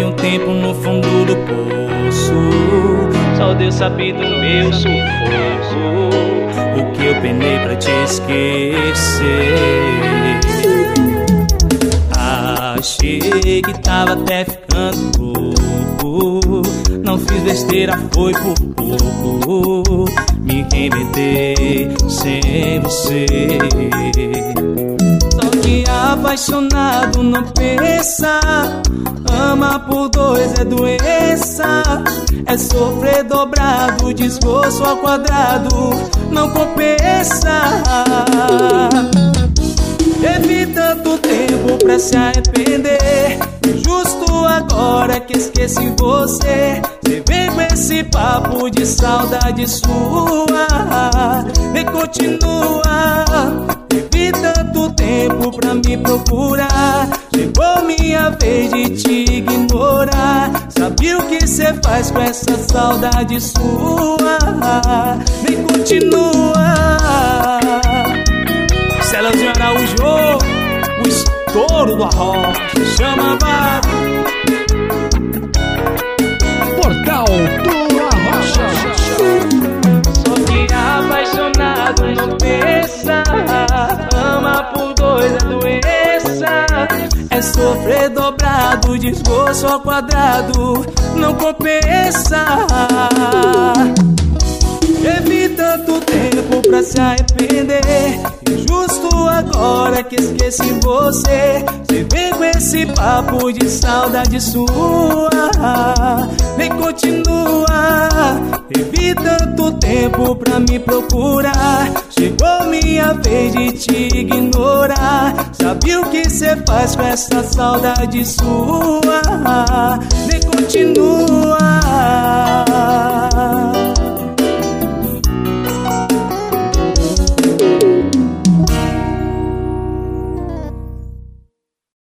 Fiquei um tempo no fundo do poço, só Deus sabe do meu sufoco, o que eu penei pra te esquecer. Achei que tava até ficando louco, não fiz besteira, foi por pouco, me reinventei sem você. Só que apaixonado não pensa, ama por dois é doença, é sofrer dobrado, desgosto ao quadrado, não compensa. Teve tanto tempo pra se arrepender, justo agora que esqueci você. Você vem com esse papo de saudade sua, vem continua. Teve tanto tempo pra me procurar, chegou minha vez de te ignorar. Sabe o que cê faz com essa saudade sua? Vem continua. Celozinho Araújo, o estouro do arroz, chama vai. Portal do Arrocha. Só que apaixonado não pensa, ama por dois é doença, é sofrer dobrado, desgosto ao quadrado, não compensa. Teve tanto tempo pra se arrepender, e justo agora que esqueci você. Você vem com esse papo de saudade sua, vem continua. Teve tanto tempo pra me procurar, chegou minha vez de te ignorar. Sabe o que cê faz com essa saudade sua? Vem continua.